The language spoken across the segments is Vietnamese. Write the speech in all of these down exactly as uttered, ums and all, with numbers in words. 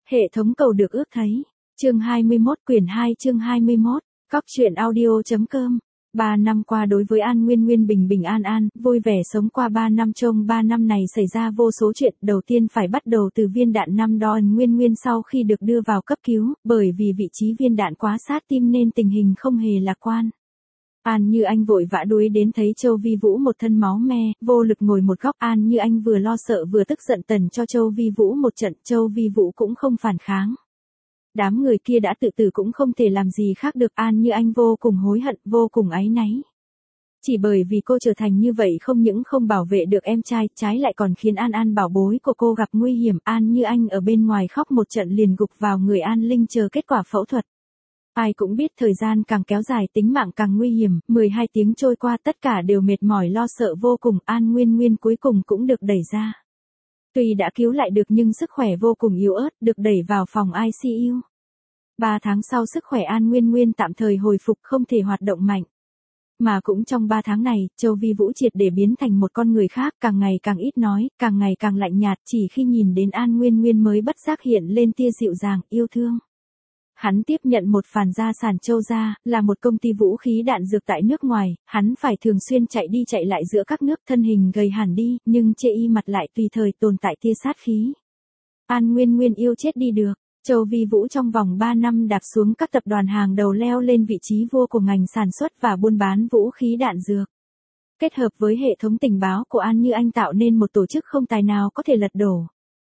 Hệ thống cầu được ước thấy. Chương hai mươi mốt quyển hai chương hai mươi mốt, Cóc truyện audio.com. Ba năm qua đối với An Nguyên Nguyên bình bình an an, vui vẻ sống qua ba năm trong ba năm này xảy ra vô số chuyện. Đầu tiên phải bắt đầu từ viên đạn năm đó An Nguyên Nguyên sau khi được đưa vào cấp cứu, bởi vì vị trí viên đạn quá sát tim nên tình hình không hề lạc quan. An Như Anh vội vã đuổi đến thấy Châu Vi Vũ một thân máu me, vô lực ngồi một góc. An Như Anh vừa lo sợ vừa tức giận tần cho Châu Vi Vũ một trận, Châu Vi Vũ cũng không phản kháng. Đám người kia đã tự tử cũng không thể làm gì khác được. An Như Anh vô cùng hối hận, vô cùng áy náy. Chỉ bởi vì cô trở thành như vậy không những không bảo vệ được em trai, trái lại còn khiến An An bảo bối của cô gặp nguy hiểm. An Như Anh ở bên ngoài khóc một trận liền gục vào người An Linh chờ kết quả phẫu thuật. Ai cũng biết thời gian càng kéo dài tính mạng càng nguy hiểm, mười hai tiếng trôi qua tất cả đều mệt mỏi lo sợ vô cùng. An Nguyên Nguyên cuối cùng cũng được đẩy ra. Tuy đã cứu lại được nhưng sức khỏe vô cùng yếu ớt, được đẩy vào phòng i xê u. Ba tháng sau sức khỏe An Nguyên Nguyên tạm thời hồi phục không thể hoạt động mạnh. Mà cũng trong ba tháng này, Châu Vi Vũ triệt để biến thành một con người khác, càng ngày càng ít nói, càng ngày càng lạnh nhạt, chỉ khi nhìn đến An Nguyên Nguyên mới bất giác hiện lên tia dịu dàng, yêu thương. Hắn tiếp nhận một phần gia sản Châu gia, là một công ty vũ khí đạn dược tại nước ngoài, hắn phải thường xuyên chạy đi chạy lại giữa các nước, thân hình gầy hẳn đi, nhưng chê y mặt lại tùy thời tồn tại tia sát khí. An Nguyên Nguyên yêu chết đi được. Châu Vi Vũ trong vòng ba năm đạp xuống các tập đoàn hàng đầu, leo lên vị trí vua của ngành sản xuất và buôn bán vũ khí đạn dược. Kết hợp với hệ thống tình báo của An Như Anh tạo nên một tổ chức không tài nào có thể lật đổ.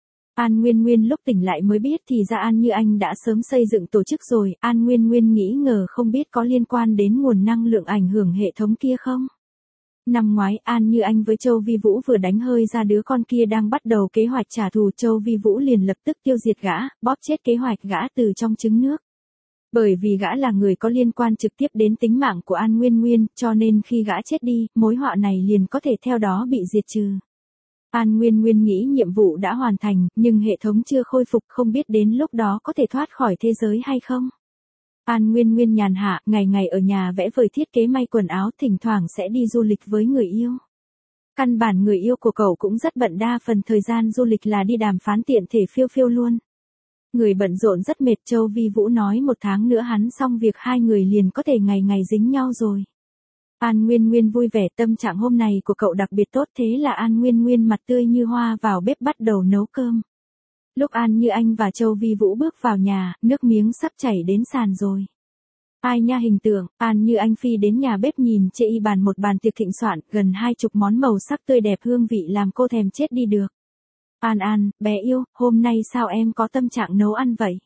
An Nguyên Nguyên lúc tỉnh lại mới biết thì ra An Như Anh đã sớm xây dựng tổ chức rồi. An Nguyên Nguyên nghĩ ngờ không biết có liên quan đến nguồn năng lượng ảnh hưởng hệ thống kia không? Năm ngoái An Như Anh với Châu Vi Vũ vừa đánh hơi ra đứa con kia đang bắt đầu kế hoạch trả thù, Châu Vi Vũ liền lập tức tiêu diệt gã, bóp chết kế hoạch gã từ trong trứng nước. Bởi vì gã là người có liên quan trực tiếp đến tính mạng của An Nguyên Nguyên, cho nên khi gã chết đi, mối họa này liền có thể theo đó bị diệt trừ. An Nguyên Nguyên nghĩ nhiệm vụ đã hoàn thành, nhưng hệ thống chưa khôi phục, không biết đến lúc đó có thể thoát khỏi thế giới hay không. An Nguyên Nguyên nhàn hạ, ngày ngày ở nhà vẽ vời thiết kế may quần áo, thỉnh thoảng sẽ đi du lịch với người yêu. Căn bản người yêu của cậu cũng rất bận, đa phần thời gian du lịch là đi đàm phán tiện thể phiêu phiêu luôn. Người bận rộn rất mệt, Châu Vi Vũ nói một tháng nữa hắn xong việc hai người liền có thể ngày ngày dính nhau rồi. An Nguyên Nguyên vui vẻ, tâm trạng hôm nay của cậu đặc biệt tốt, thế là An Nguyên Nguyên mặt tươi như hoa vào bếp bắt đầu nấu cơm. Lúc An Như Anh và Châu Vi Vũ bước vào nhà, nước miếng sắp chảy đến sàn rồi. Ai nha hình tượng, An Như Anh phi đến nhà bếp nhìn chê y bàn một bàn tiệc thịnh soạn, gần hai chục món màu sắc tươi đẹp hương vị làm cô thèm chết đi được. An An, bé yêu, hôm nay sao em có tâm trạng nấu ăn vậy?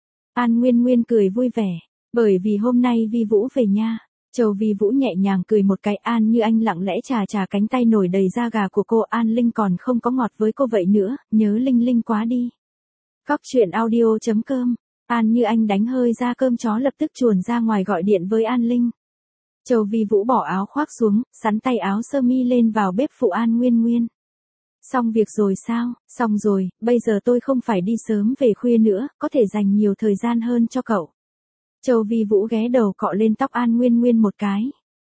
An Nguyên Nguyên cười vui vẻ, bởi vì hôm nay Vi Vũ về nha. Châu Vi Vũ nhẹ nhàng cười một cái. An Như Anh lặng lẽ chà chà cánh tay nổi đầy da gà của cô. An Linh còn không có ngọt với cô vậy nữa, nhớ Linh Linh quá đi. Cóc truyện audio.com. An Như Anh đánh hơi ra cơm chó lập tức chuồn ra ngoài gọi điện với An Linh. Châu Vi Vũ bỏ áo khoác xuống, sắn tay áo sơ mi lên vào bếp phụ An Nguyên Nguyên. Xong việc rồi sao? Xong rồi, bây giờ tôi không phải đi sớm về khuya nữa, có thể dành nhiều thời gian hơn cho cậu. Châu Vi Vũ ghé đầu cọ lên tóc An Nguyên Nguyên một cái.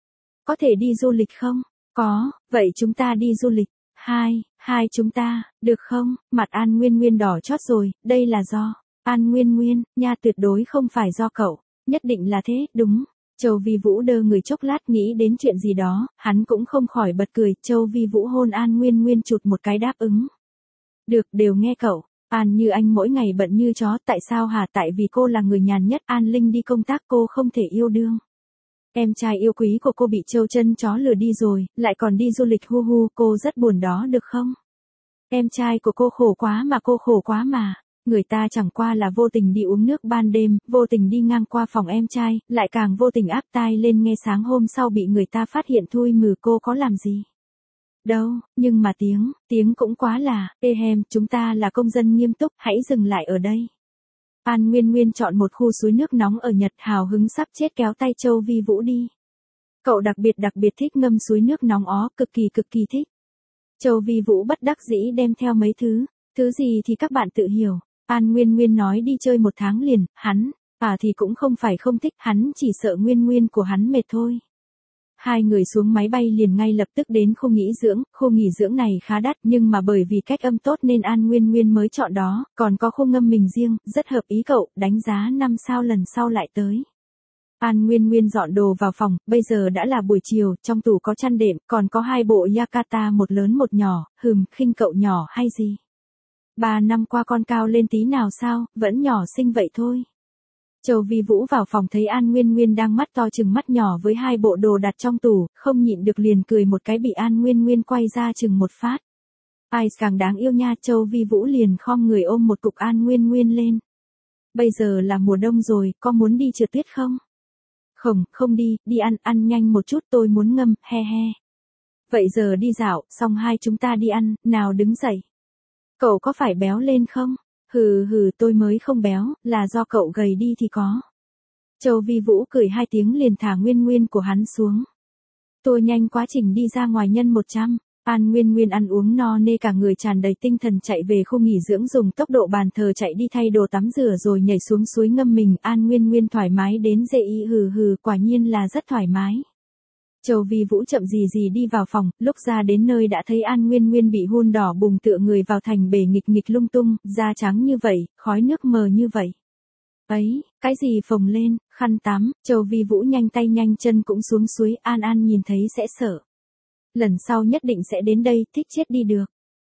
Có thể đi du lịch không? Có, vậy chúng ta đi du lịch. Hai, hai chúng ta, được không? Mặt An Nguyên Nguyên đỏ chót rồi, đây là do. An Nguyên Nguyên, nha tuyệt đối không phải do cậu. Nhất định là thế, đúng. Châu Vi Vũ đơ người chốc lát nghĩ đến chuyện gì đó, hắn cũng không khỏi bật cười. Châu Vi Vũ hôn An Nguyên Nguyên chụt một cái đáp ứng. Được, đều nghe cậu. An Như Anh mỗi ngày bận như chó, tại sao hả? Tại vì cô là người nhàn nhất, An Linh đi công tác cô không thể yêu đương. Em trai yêu quý của cô bị trâu chân chó lừa đi rồi, lại còn đi du lịch hu hu, cô rất buồn đó được không? Em trai của cô khổ quá mà, cô khổ quá mà. Người ta chẳng qua là vô tình đi uống nước ban đêm, vô tình đi ngang qua phòng em trai, lại càng vô tình áp tai lên nghe, sáng hôm sau bị người ta phát hiện thui mừ, cô có làm gì? Đâu, nhưng mà tiếng, tiếng cũng quá là, ê hem, chúng ta là công dân nghiêm túc, hãy dừng lại ở đây. An Nguyên Nguyên chọn một khu suối nước nóng ở Nhật, hào hứng sắp chết kéo tay Châu Vi Vũ đi. Cậu đặc biệt đặc biệt thích ngâm suối nước nóng ó, cực kỳ cực kỳ thích. Châu Vi Vũ bất đắc dĩ đem theo mấy thứ, thứ gì thì các bạn tự hiểu. An Nguyên Nguyên nói đi chơi một tháng liền, hắn, à thì cũng không phải không thích, hắn chỉ sợ Nguyên Nguyên của hắn mệt thôi. Hai người xuống máy bay liền ngay lập tức đến khu nghỉ dưỡng, khu nghỉ dưỡng này khá đắt nhưng mà bởi vì cách âm tốt nên An Nguyên Nguyên mới chọn đó, còn có khu ngâm mình riêng, rất hợp ý cậu, đánh giá năm sao lần sau lại tới. An Nguyên Nguyên dọn đồ vào phòng, bây giờ đã là buổi chiều, trong tủ có chăn đệm, còn có hai bộ yukata một lớn một nhỏ, hừm, khinh cậu nhỏ hay gì. Ba năm qua con cao lên tí nào sao, vẫn nhỏ xinh vậy thôi. Châu Vi Vũ vào phòng thấy An Nguyên Nguyên đang mắt to chừng mắt nhỏ với hai bộ đồ đặt trong tủ, không nhịn được liền cười một cái bị An Nguyên Nguyên quay ra chừng một phát. Ai càng đáng yêu nha, Châu Vi Vũ liền khom người ôm một cục An Nguyên Nguyên lên. Bây giờ là mùa đông rồi, có muốn đi trượt tuyết không? Không, không đi, đi ăn, ăn nhanh một chút tôi muốn ngâm, he he. Vậy giờ đi dạo, xong hai chúng ta đi ăn, nào đứng dậy. Cậu có phải béo lên không? Hừ hừ tôi mới không béo, là do cậu gầy đi thì có. Châu Vi Vũ cười hai tiếng liền thả Nguyên Nguyên của hắn xuống. Tôi nhanh quá trình đi ra ngoài nhân một trăm. An Nguyên Nguyên ăn uống no nê cả người tràn đầy tinh thần chạy về khu nghỉ dưỡng dùng tốc độ bàn thờ chạy đi thay đồ tắm rửa rồi nhảy xuống suối ngâm mình. An Nguyên Nguyên thoải mái đến dậy y hừ hừ quả nhiên là rất thoải mái. Châu Vi Vũ chậm gì gì đi vào phòng, lúc ra đến nơi đã thấy An Nguyên Nguyên bị hun đỏ bùng tựa người vào thành bể nghịch nghịch lung tung, da trắng như vậy, khói nước mờ như vậy. Ấy, cái gì phồng lên, khăn tắm, Châu Vi Vũ nhanh tay nhanh chân cũng xuống suối, An An nhìn thấy sẽ sợ. Lần sau nhất định sẽ đến đây, thích chết đi được.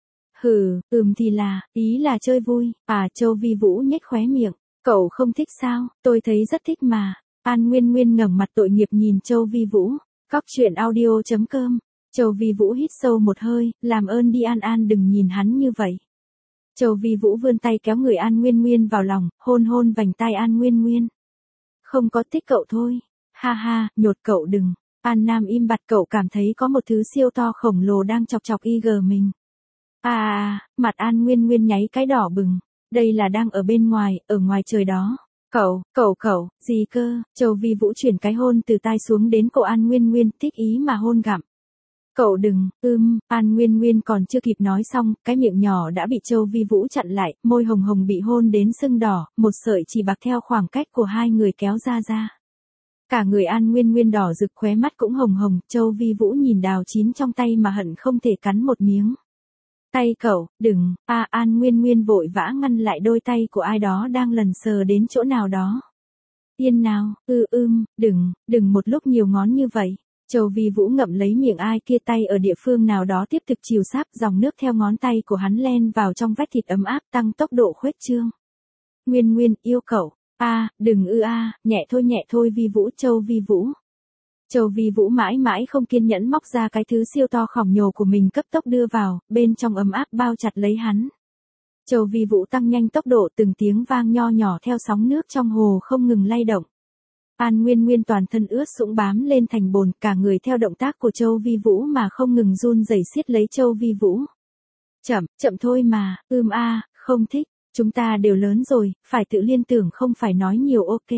Hừ, ừm thì là, ý là chơi vui, à Châu Vi Vũ nhếch khóe miệng, cậu không thích sao, tôi thấy rất thích mà. An Nguyên Nguyên ngẩng mặt tội nghiệp nhìn Châu Vi Vũ. Cóc truyện audio chấm com. Châu Vi Vũ hít sâu một hơi, làm ơn đi An An đừng nhìn hắn như vậy. Châu Vi Vũ vươn tay kéo người An Nguyên Nguyên vào lòng, hôn hôn vành tai An Nguyên Nguyên. Không có thích cậu thôi. Ha ha, nhột cậu đừng. An Nam im bặt cậu cảm thấy có một thứ siêu to khổng lồ đang chọc chọc y gờ mình. À à, mặt An Nguyên Nguyên nháy cái đỏ bừng. Đây là đang ở bên ngoài, ở ngoài trời đó. Cậu, cậu cậu, gì cơ, Châu Vi Vũ chuyển cái hôn từ tai xuống đến cổ An Nguyên Nguyên, thích ý mà hôn gặm. Cậu đừng, ưm, An Nguyên Nguyên còn chưa kịp nói xong, cái miệng nhỏ đã bị Châu Vi Vũ chặn lại, môi hồng hồng bị hôn đến sưng đỏ, một sợi chỉ bạc theo khoảng cách của hai người kéo ra ra. Cả người An Nguyên Nguyên đỏ rực khóe mắt cũng hồng hồng, Châu Vi Vũ nhìn đào chín trong tay mà hận không thể cắn một miếng. Tay cậu, đừng, a An Nguyên Nguyên vội vã ngăn lại đôi tay của ai đó đang lần sờ đến chỗ nào đó. Yên nào, ư ưm, đừng, đừng một lúc nhiều ngón như vậy. Châu Vi Vũ ngậm lấy miệng ai kia tay ở địa phương nào đó tiếp tục chiều sáp dòng nước theo ngón tay của hắn len vào trong vách thịt ấm áp tăng tốc độ khuếch trương. Nguyên Nguyên, yêu cậu, a đừng ư a nhẹ thôi nhẹ thôi Vi Vũ Châu Vi Vũ. Châu Vi Vũ mãi mãi không kiên nhẫn móc ra cái thứ siêu to khổng nhồ của mình cấp tốc đưa vào, bên trong ấm áp bao chặt lấy hắn. Châu Vi Vũ tăng nhanh tốc độ từng tiếng vang nho nhỏ theo sóng nước trong hồ không ngừng lay động. An Nguyên Nguyên toàn thân ướt sũng bám lên thành bồn cả người theo động tác của Châu Vi Vũ mà không ngừng run rẩy siết lấy Châu Vi Vũ. Chậm, chậm thôi mà, ưm a, không thích, chúng ta đều lớn rồi, phải tự liên tưởng không phải nói nhiều ok.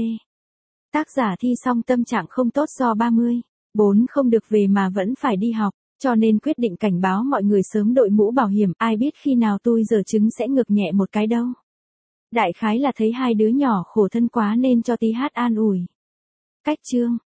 Tác giả thi xong tâm trạng không tốt do ba mươi, bốn không được về mà vẫn phải đi học, cho nên quyết định cảnh báo mọi người sớm đội mũ bảo hiểm, ai biết khi nào tôi giờ trứng sẽ ngược nhẹ một cái đâu. Đại khái là thấy hai đứa nhỏ khổ thân quá nên cho tí hát an ủi. Cách chương